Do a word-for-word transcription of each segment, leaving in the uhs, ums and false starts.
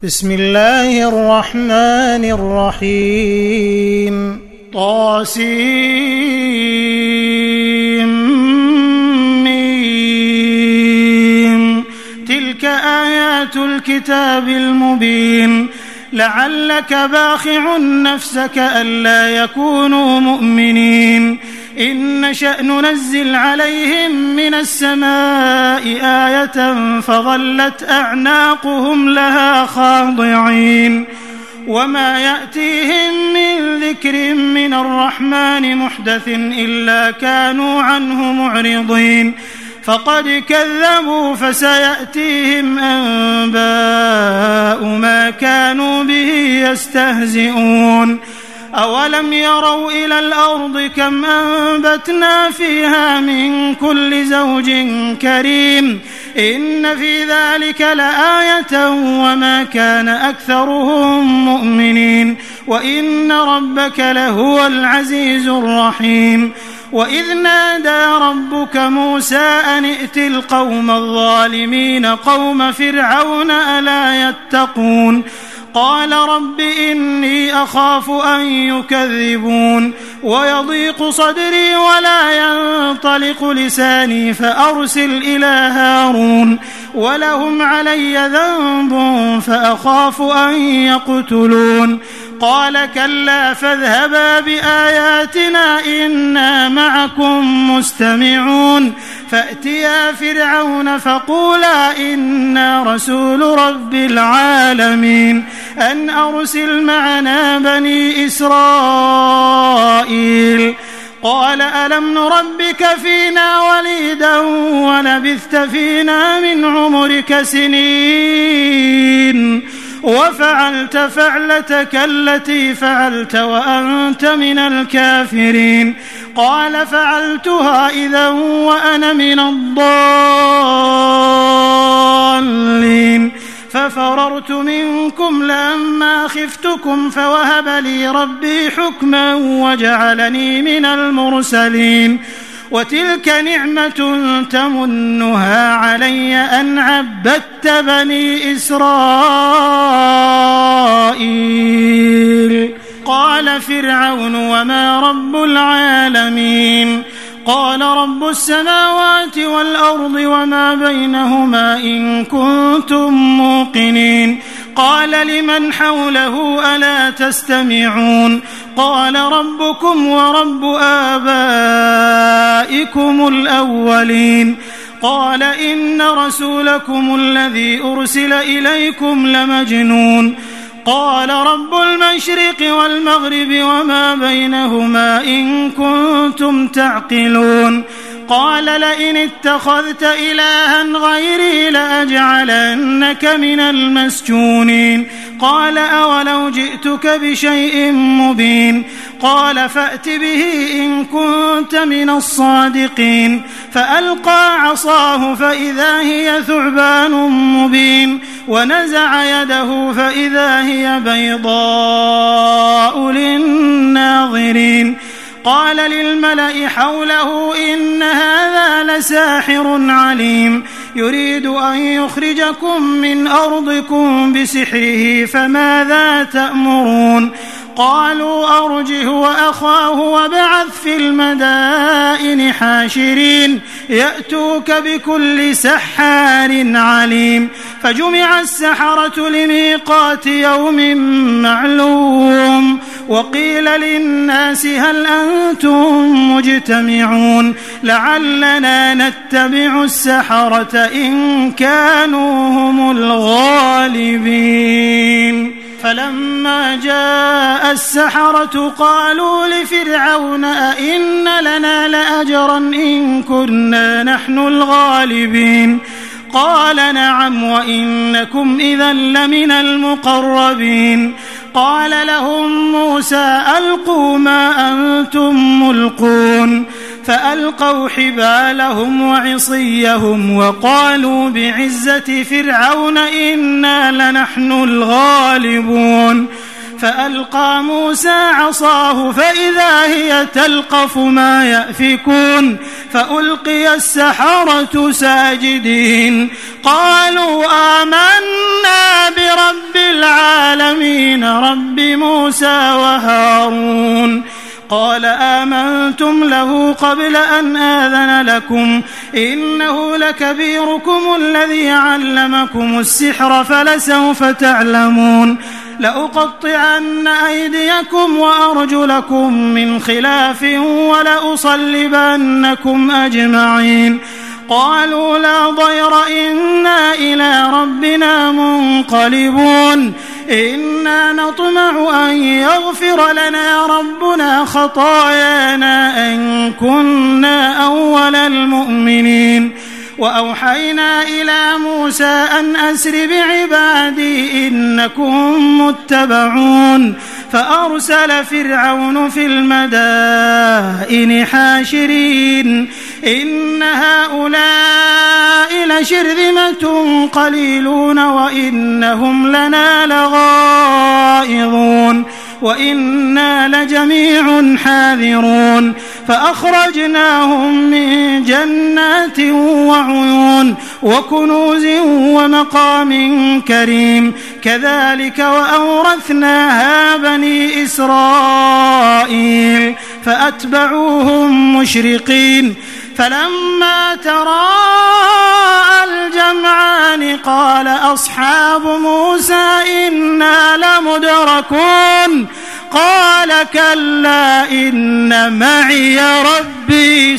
بسم الله الرحمن الرحيم طاسيم تلك آيات الكتاب المبين لعلك باخع نفسك ألا يكونوا مؤمنين إن نشأ ننزل عليهم من السماء آية فظلت أعناقهم لها خاضعين وما يأتيهم من ذكر من الرحمن محدث إلا كانوا عنه معرضين فقد كذبوا فسيأتيهم أنباء ما كانوا به يستهزئون أولم يروا إلى الأرض كم أنبتنا فيها من كل زوج كريم إن في ذلك لآية وما كان أكثرهم مؤمنين وإن ربك لهو العزيز الرحيم وإذ نادى ربك موسى أن ائت القوم الظالمين قوم فرعون ألا يتقون قال رب إني أخاف أن يكذبون ويضيق صدري ولا ينطلق لساني فأرسل إلى هارون ولهم علي ذنب فأخاف أن يقتلون قال كلا فاذهبا بآياتنا إنا معكم مستمعون فأتيا فرعون فقولا إنا رسول رب العالمين أن أرسل معنا بني إسرائيل قال ألم نربك فينا وليدا ولبثت فينا من عمرك سنين وفعلت فعلتك التي فعلت وأنت من الكافرين قال فعلتها إذا وأنا من الضالين ففررت منكم لما خفتكم فوهب لي ربي حكما وجعلني من المرسلين وتلك نعمة تمنها علي أن عبدت بني إسرائيل قال فرعون وما رب العالمين قال رب السماوات والأرض وما بينهما إن كنتم موقنين قال لمن حوله ألا تستمعون قال ربكم ورب آبائكم الأولين قال إن رسولكم الذي أرسل إليكم لمجنون قال رب المشرق والمغرب وما بينهما إن كنتم تعقلون قال لئن اتخذت إلها غيري لأجعلنك من المسجونين قال أولو جئتك بشيء مبين قال فأت به إن كنت من الصادقين فألقى عصاه فإذا هي ثعبان مبين ونزع يده فإذا هي بيضاء للناظرين قال للملأ حوله إن هذا لساحر عليم يريد أن يخرجكم من أرضكم بسحره فماذا تأمرون قالوا أرجه وأخاه وابعث في المدائن حاشرين يأتوك بكل سحار عليم فجمع السحرة لميقات يوم معلوم وقيل للناس هل أنتم مجتمعون لعلنا نتبع السحرة إن كانوا هم الغالبين فلما جاء السحرة قالوا لفرعون أئن لنا لأجرا إن كنا نحن الغالبين قال نعم وإنكم إذا لمن المقربين قال لهم موسى ألقوا ما أنتم ملقون فألقوا حبالهم وعصيهم وقالوا بعزة فرعون إنا لنحن الغالبون فألقى موسى عصاه فإذا هي تلقف ما يأفكون فألقي السحرة ساجدين قالوا آمنا برب قلتم له قبل أن آذن لكم إنه لكبيركم الذي علمكم السحر فلسوف تعلمون لأقطعن أيديكم وأرجلكم من خلاف ولأصلبنكم أجمعين قالوا لا ضير إنا إلى ربنا منقلبون إنا نطمع أن يغفر لنا ربنا خطايانا أن كنا أول المؤمنين وأوحينا إلى موسى أن أسر بعبادي إنكم متبعون فأرسل فرعون في المدائن حاشرين إن هؤلاء لشرذمة قليلون وإنهم لنا لغائظون وإنا لجميع حاذرون فأخرجناهم من جنات وعيون وكنوز ومقام كريم كذلك وأورثناها بني إسرائيل فأتبعوهم مشرقين فلما تراءى الجمعان قال أصحاب موسى إنا لمدركون قال كلا إن معي ربي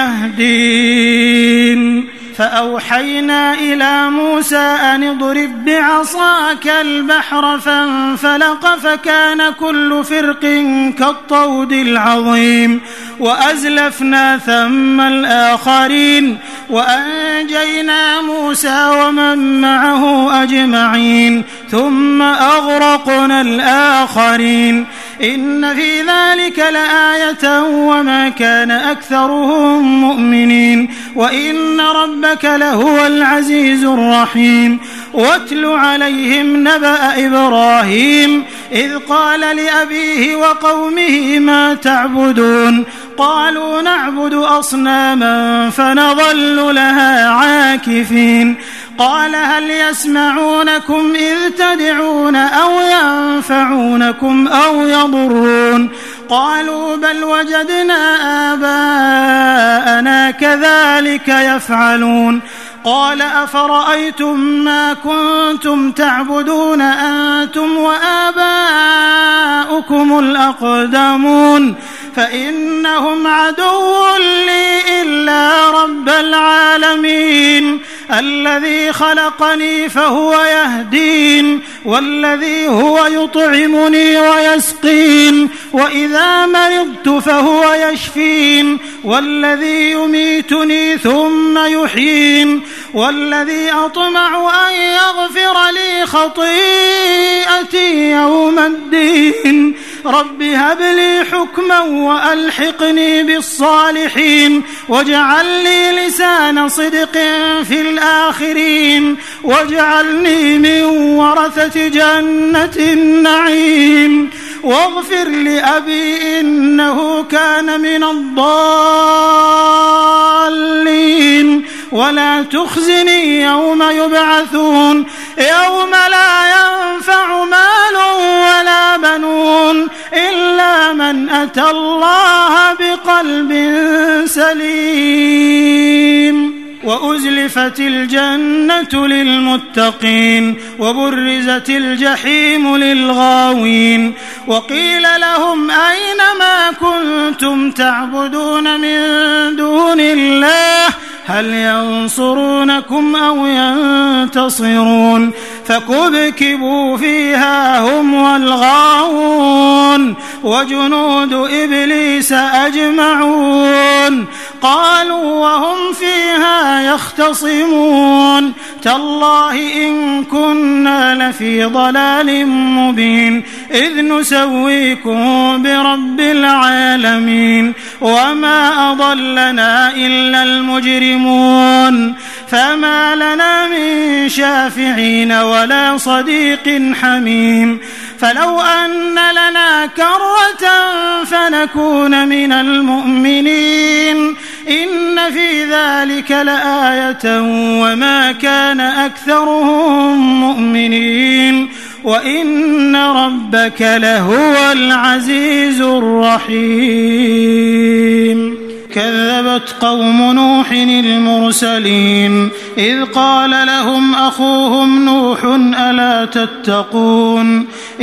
سيهدين فأوحينا إلى موسى أن اضرب بعصاك البحر فانفلق فكان كل فرق كالطود العظيم وأزلفنا ثم الآخرين وأنجينا موسى ومن معه أجمعين ثم أغرقنا الآخرين إن في ذلك لآية وما كان أكثرهم مؤمنين وإن ربك لهو العزيز الرحيم واتل عليهم نبأ إبراهيم إذ قال لأبيه وقومه ما تعبدون قالوا نعبد أصناما فنظل لها عاكفين قال هل يسمعونكم إذ تدعون أو ينفعونكم أو يضرون قالوا بل وجدنا آباءنا كذلك يفعلون قال أفرأيتم ما كنتم تعبدون أنتم وآباؤكم الأقدمون فإنهم عدو لي إلا رب العالمين الذي خلقني فهو يهدين والذي هو يطعمني ويسقين وإذا مرضت فهو يشفين والذي يميتني ثم يحيين والذي أطمع أن يغفر لي خطيئتي يوم الدين رب هب لي حكما وألحقني بالصالحين واجعل لي لسان صدق في الآخرين واجعلني من ورثة جنة النعيم واغفر لأبي إنه كان من الضالين ولا تخزني يوم يبعثون يوم لا ينفع مال ولا بنون إلا من أتى الله بقلب سليم وأزلفت الجنة للمتقين وبرزت الجحيم للغاوين وقيل لهم أين ما كنتم تعبدون من دون الله هل ينصرونكم أو ينتصرون فكبكبوا فيها هم والغاوون وجنود إبليس أجمعون قالوا وهم فيها يختصمون تالله إن كنا لفي ضلال مبين إذ نسويكم برب العالمين وما أضلنا إلا المجرمون فما لنا من شافعين ولا صديق حميم فلو أن لنا كرة فنكون من المؤمنين إن في ذلك لآية وما كان أكثرهم مؤمنين وإن ربك لهو العزيز الرحيم. كذبت قوم نوح المرسلين إذ قال لهم أخوهم نوح ألا تتقون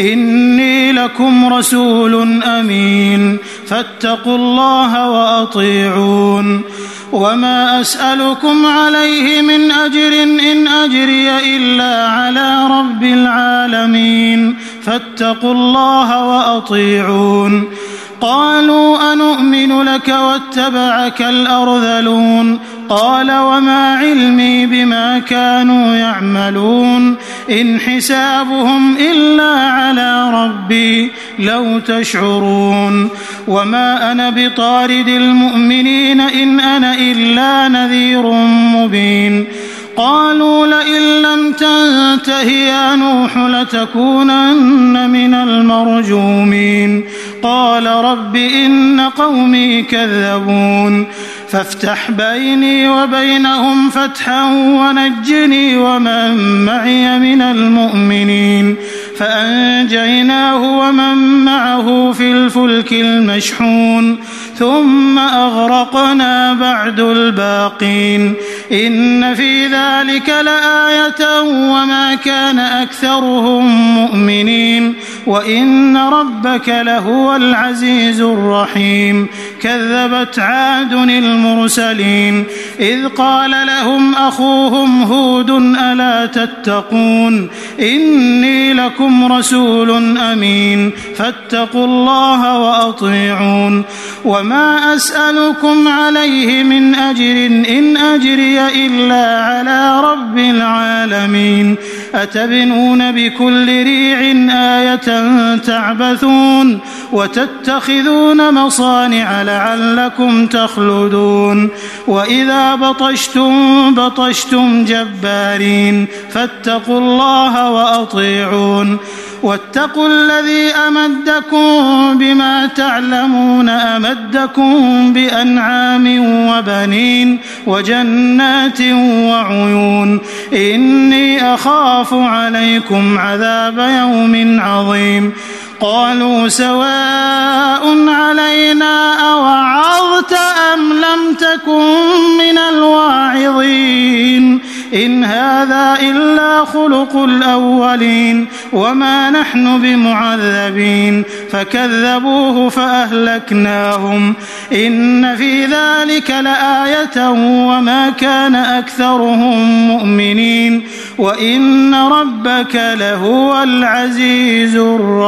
إني لكم رسول أمين فاتقوا الله وأطيعون وما أسألكم عليه من أجر إن أجري إلا على رب العالمين فاتقوا الله وأطيعون. قالوا أنؤمن لك واتبعك الأرذلون قال وما علمي بما كانوا يعملون إن حسابهم إلا على ربي لو تشعرون وما أنا بطارد المؤمنين إن أنا إلا نذير مبين. قالوا لئن لم تنته يا نوح لتكونن من المرجومين قال رب إن قومي كذبون فافتح بيني وبينهم فتحا ونجني ومن معي من المؤمنين فأنجيناه ومن معه في الفلك المشحون ثم أغرقنا بعد الباقين إن في ذلك لآية وما كان أكثرهم مؤمنين وإن ربك لهو العزيز الرحيم. كذبت عاد المرسلين إذ قال لهم أخوهم هود ألا تتقون إني لكم رسول أمين فاتقوا الله وأطيعون وما أسألكم عليه من أجر إن أجري إلا على رب العالمين أتبنون بكل ريع آية تعبثون وتتخذون مصانع لعلكم تخلدون وإذا بطشتم بطشتم جبارين فاتقوا الله وأطيعون واتقوا الذي أمدكم بما تعلمون أمدكم بأنعام وبنين وجنات وعيون إني أخاف عليكم عذاب يوم عظيم. قالوا سواء علينا أوعظت أم لم تكن من الواعظين إن هذا إلا خلق الأولين وما نحن بمعذبين فكذبوه فأهلكناهم إن في ذلك لآية وما كان أكثرهم مؤمنين وإن ربك لهو العزيز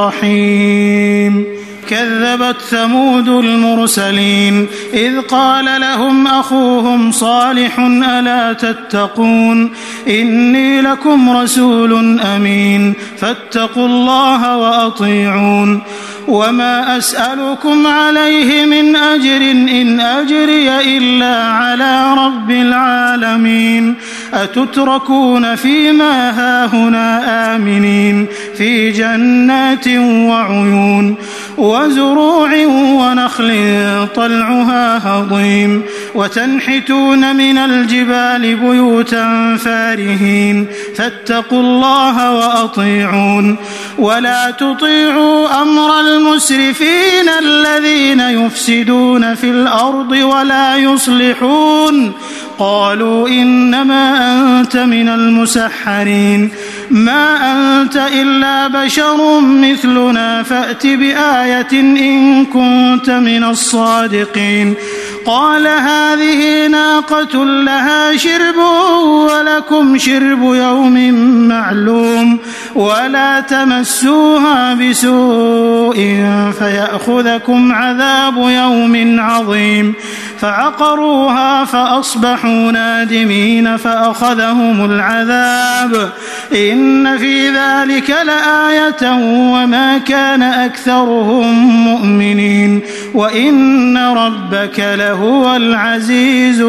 الرحيم. كذبت ثمود المرسلين إذ قال لهم أخوهم صالح ألا تتقون إني لكم رسول أمين فاتقوا الله وأطيعون وما أسألكم عليه من أجر إن أجري إلا على رب العالمين أتتركون فيما هاهنا آمنين في جنات وعيون وزروع ونخل طلعها هضيم وتنحتون من الجبال بيوتا فارهين فاتقوا الله وأطيعون ولا تطيعوا أمر المسرفين الذين يفسدون في الأرض ولا يصلحون قالوا إنما أنت من المسحرين ما أنت إلا بشر مثلنا فأت بآية إن كنت من الصادقين قال هذه ناقة لها شرب ولكم شرب يوم معلوم ولا تمسوها بسوء فيأخذكم عذاب يوم عظيم فعقروها فأصبحوا نادمين فأخذهم العذاب إن في ذلك لآية وما كان أكثرهم مؤمنين وإن ربك لهو العزيز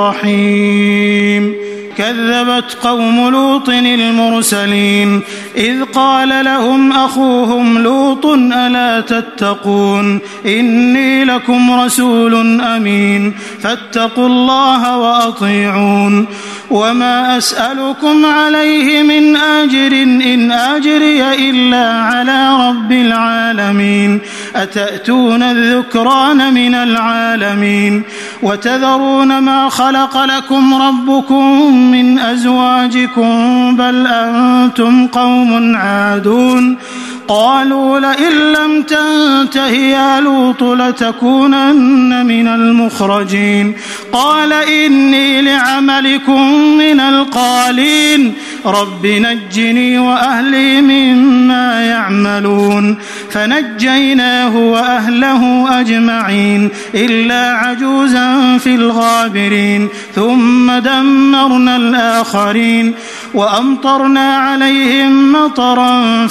الرحيم. كذبت قوم لوط المرسلين إذ قال لهم أخوهم لوط ألا تتقون إني لكم رسول أمين فاتقوا الله وأطيعون وما أسألكم عليه من أجر إن أجري إلا على رب العالمين أتأتون الذكران من العالمين وتذرون ما خلق لكم ربكم من أزواجكم بل أنتم قوم عادون قالوا لئن لم تنته يا لوط لتكونن من المخرجين قال إني لعملكم من القالين رب نجني وأهلي مما يعملون فنجيناه وأهله أجمعين إلا عجوزا في الغابرين ثم دمرنا الآخرين وأمطرنا عليهم مطرا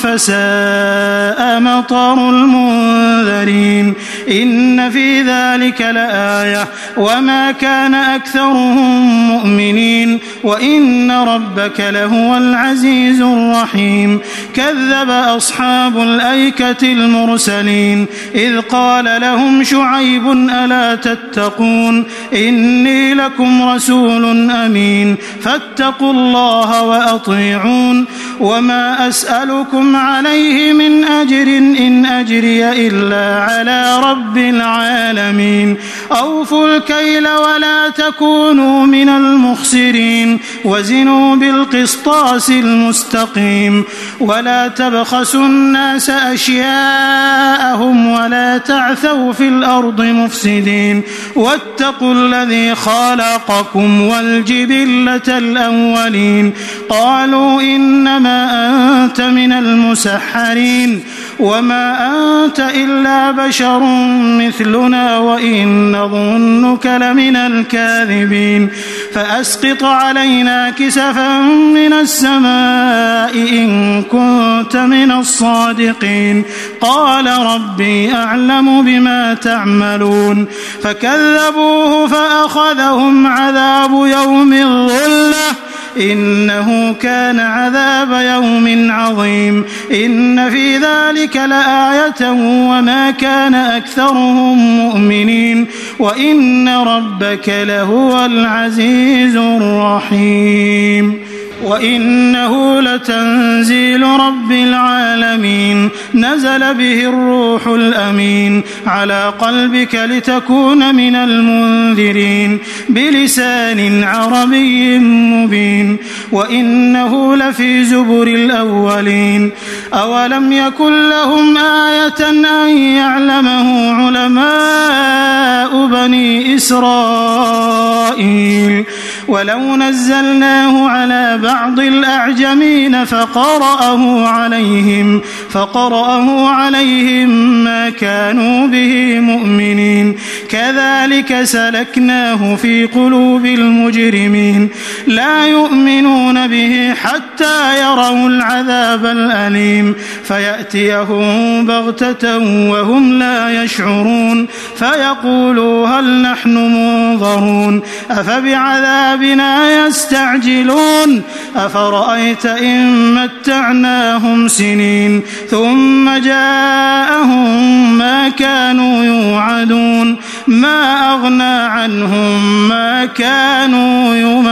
فساء مطر المنذرين إن في ذلك لآية وما كان أكثرهم مؤمنين وإن ربك لهو العزيز الرحيم كذب أصحاب الأيكة المرسلين إذ قال لهم شعيب ألا تتقون إني لكم رسول أمين فاتقوا الله وأطيعون وما أسألكم عليه من أجر إن أجري إلا على رب العالمين أوفوا الكيل ولا تكونوا من المخسرين وزنوا بالقسطاس المستقيم ولا تبخسوا الناس أشياءهم ولا تعثوا في الأرض مفسدين واتقوا الذي خلقكم والجبلة الأولين قالوا إنما أنت من المسحرين وما أنت إلا بشر مثلنا وإن نظنك لمن الكاذبين فأسقط علينا كسفا من السماء إن كنت من الصادقين قال ربي أعلم بما تعملون فكذبوه فأخذهم عذاب يوم الظلة إنه كان عذاب يوم عظيم إن في ذلك لآية وما كان أكثرهم مؤمنين وإن ربك لهو العزيز الرحيم وإنه لتنزيل رب العالمين نزل به الروح الأمين على قلبك لتكون من المنذرين بلسان عربي مبين وإنه لفي زبر الأولين أولم يكن لهم آية أن يعلمه علماء بني إسرائيل ولو نزلناه على بعض الأعجمين فقرأه عليهم فقرأه عليهم ما كانوا به مؤمنين كذلك سلكناه في قلوب المجرمين لا يؤمنون به حتى يروا العذاب الأليم فيأتيهم بغتة وهم لا يشعرون فيقولوا هل نحن منظرون أفبعذابنا يستعجلون أفرأيت إن متعناهم سنين ثم جاءهم ما كانوا يوعدون ما أغنى عنهم ما كانوا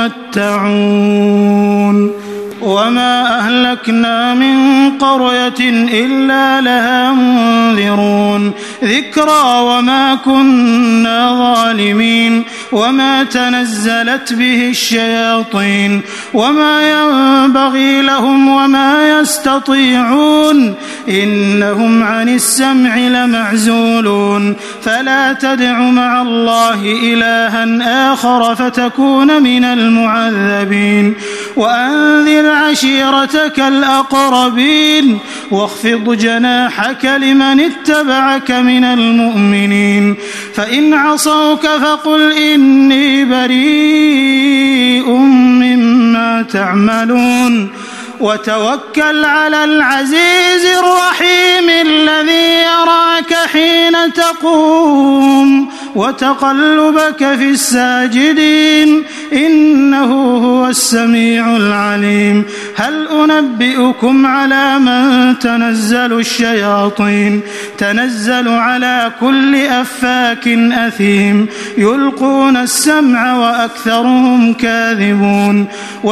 يمتعون وما أهلكنا من قرية إلا لها منذرون ذكرى وما كنا ظالمين وما تنزلت به الشياطين وما ينبغي لهم وما يستطيعون إنهم عن السمع لمعزولون فلا تدع مع الله إلها آخر فتكون من المعذبين وأنذر عشيرتك الأقربين واخفض جناحك لمن اتبعك من المؤمنين فإن عصوك فقل إني بريء مما تعملون وتوكل على العزيز الرحيم الذي يراك حين تقوم وتقلبك في الساجدين إنه هو السميع العليم هل أنبئكم على من تنزل الشياطين تنزل على كل أفاك أثيم يلقون السمع وأكثرهم كاذبون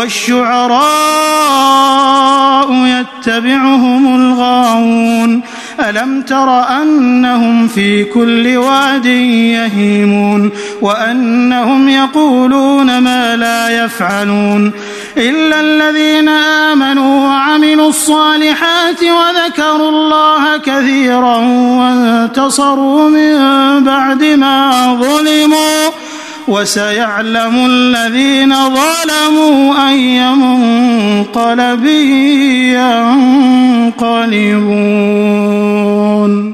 والشعراء يتبعهم الغاوون ألم تر أنهم في كل واد يهيمون وأنهم يقولون ما لا يفعلون إلا الذين آمنوا وعملوا الصالحات وذكروا الله كثيرا وانتصروا من بعد ما ظلموا وسيعلم الذين ظلموا أي منقلب ينقلبون.